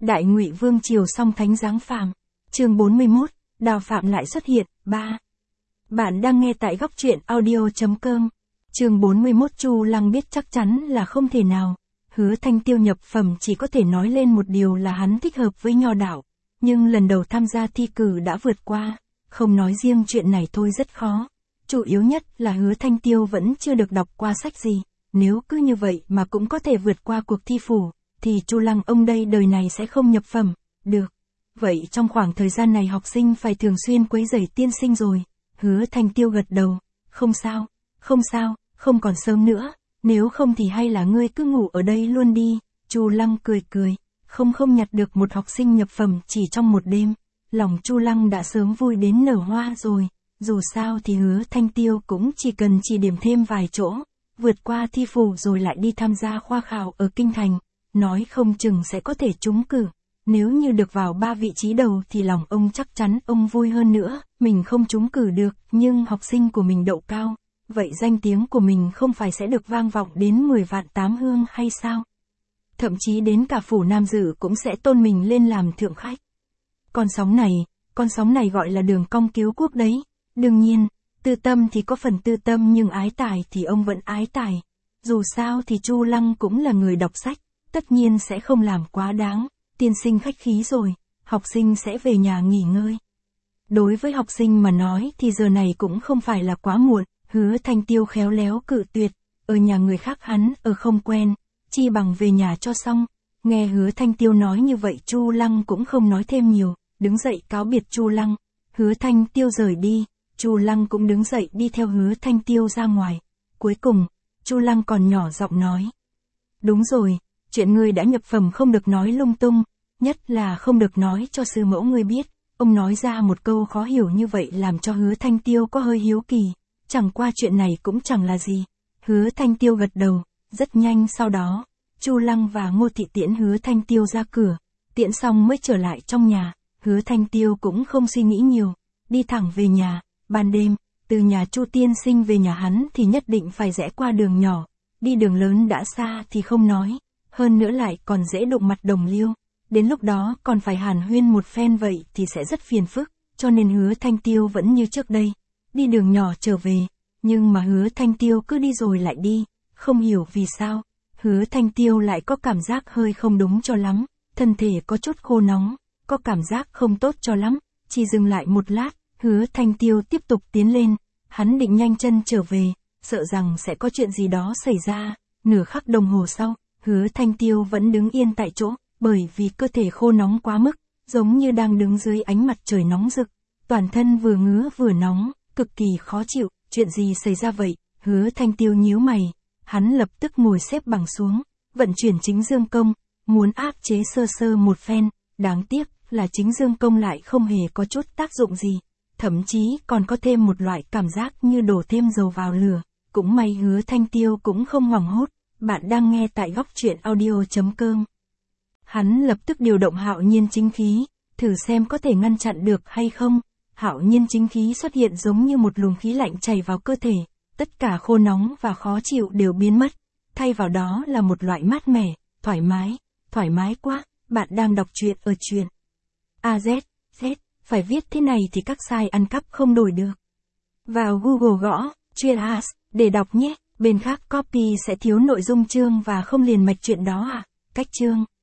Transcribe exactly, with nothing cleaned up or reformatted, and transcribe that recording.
Đại Ngụy Vương triều song thánh giáng phàm. Chương bốn mươi mốt, Đào Phạm lại xuất hiện. ba. Bạn đang nghe tại góc truyện audio chấm com. Chương bốn mươi mốt Chu Lăng biết chắc chắn là không thể nào. Hứa Thanh Tiêu nhập phẩm chỉ có thể nói lên một điều là hắn thích hợp với nho đạo. Nhưng lần đầu tham gia thi cử đã vượt qua. Không nói riêng chuyện này thôi rất khó. Chủ yếu nhất là Hứa Thanh Tiêu vẫn chưa được đọc qua sách gì. Nếu cứ như vậy mà cũng có thể vượt qua cuộc thi phủ, thì Chu Lăng ông đây đời này sẽ không nhập phẩm. Được. Vậy trong khoảng thời gian này học sinh phải thường xuyên quấy rầy tiên sinh rồi. Hứa Thanh Tiêu gật đầu. Không sao, không sao, không còn sớm nữa. Nếu không thì hay là ngươi cứ ngủ ở đây luôn đi. Chu Lăng cười cười. Không không nhặt được một học sinh nhập phẩm chỉ trong một đêm. Lòng Chu Lăng đã sớm vui đến nở hoa rồi. Dù sao thì Hứa Thanh Tiêu cũng chỉ cần chỉ điểm thêm vài chỗ. Vượt qua thi phủ rồi lại đi tham gia khoa khảo ở Kinh Thành. Nói không chừng sẽ có thể trúng cử. Nếu như được vào ba vị trí đầu thì lòng ông chắc chắn ông vui hơn nữa. Mình không trúng cử được, nhưng học sinh của mình đậu cao. Vậy danh tiếng của mình không phải sẽ được vang vọng đến mười vạn tám hương hay sao? Thậm chí đến cả phủ Nam Dự cũng sẽ tôn mình lên làm thượng khách. Con sóng này, con sóng này gọi là đường cong cứu quốc đấy. Đương nhiên, tư tâm thì có phần tư tâm nhưng ái tài thì ông vẫn ái tài. Dù sao thì Chu Lăng cũng là người đọc sách, tất nhiên sẽ không làm quá đáng. Tiên sinh khách khí rồi, học sinh sẽ về nhà nghỉ ngơi. Đối với học sinh mà nói thì giờ này cũng không phải là quá muộn. Hứa Thanh Tiêu khéo léo cự tuyệt, ở nhà người khác hắn ở không quen, chi bằng về nhà cho xong. Nghe Hứa Thanh Tiêu nói như vậy Chu Lăng cũng không nói thêm nhiều, đứng dậy cáo biệt Chu Lăng. Hứa Thanh Tiêu rời đi, Chu Lăng cũng đứng dậy đi theo Hứa Thanh Tiêu ra ngoài. Cuối cùng, Chu Lăng còn nhỏ giọng nói. Đúng rồi, chuyện ngươi đã nhập phẩm không được nói lung tung, nhất là không được nói cho sư mẫu ngươi biết. Ông nói ra một câu khó hiểu như vậy làm cho Hứa Thanh Tiêu có hơi hiếu kỳ. Chẳng qua chuyện này cũng chẳng là gì. Hứa Thanh Tiêu gật đầu, rất nhanh sau đó, Chu Lăng và Ngô Thị tiễn Hứa Thanh Tiêu ra cửa, tiễn xong mới trở lại trong nhà. Hứa Thanh Tiêu cũng không suy nghĩ nhiều, đi thẳng về nhà. Ban đêm, từ nhà Chu tiên sinh về nhà hắn thì nhất định phải rẽ qua đường nhỏ, đi đường lớn đã xa thì không nói, hơn nữa lại còn dễ đụng mặt đồng liêu. Đến lúc đó còn phải hàn huyên một phen vậy thì sẽ rất phiền phức, cho nên Hứa Thanh Tiêu vẫn như trước đây, đi đường nhỏ trở về. Nhưng mà Hứa Thanh Tiêu cứ đi rồi lại đi, không hiểu vì sao, Hứa Thanh Tiêu lại có cảm giác hơi không đúng cho lắm, thân thể có chút khô nóng, có cảm giác không tốt cho lắm. Chỉ dừng lại một lát, Hứa Thanh Tiêu tiếp tục tiến lên, hắn định nhanh chân trở về, sợ rằng sẽ có chuyện gì đó xảy ra. Nửa khắc đồng hồ sau, Hứa Thanh Tiêu vẫn đứng yên tại chỗ, bởi vì cơ thể khô nóng quá mức, giống như đang đứng dưới ánh mặt trời nóng rực, toàn thân vừa ngứa vừa nóng, cực kỳ khó chịu. Chuyện gì xảy ra vậy? Hứa Thanh Tiêu nhíu mày, hắn lập tức ngồi xếp bằng xuống, vận chuyển chính dương công, muốn áp chế sơ sơ một phen, đáng tiếc là chính dương công lại không hề có chút tác dụng gì, thậm chí còn có thêm một loại cảm giác như đổ thêm dầu vào lửa. Cũng may Hứa Thanh Tiêu cũng không hoảng hốt. Bạn đang nghe tại góc truyện audio chấm com. Hắn lập tức điều động Hạo Nhiên chính khí, thử xem có thể ngăn chặn được hay không. Hạo Nhiên chính khí xuất hiện giống như một luồng khí lạnh chảy vào cơ thể, tất cả khô nóng và khó chịu đều biến mất, thay vào đó là một loại mát mẻ, thoải mái, thoải mái quá. Bạn đang đọc truyện ở truyện a zét, Z, phải viết thế này thì các site ăn cắp không đổi được. Vào Google gõ, truyện as, để đọc nhé, bên khác copy sẽ thiếu nội dung chương và không liền mạch chuyện đó à. Cách chương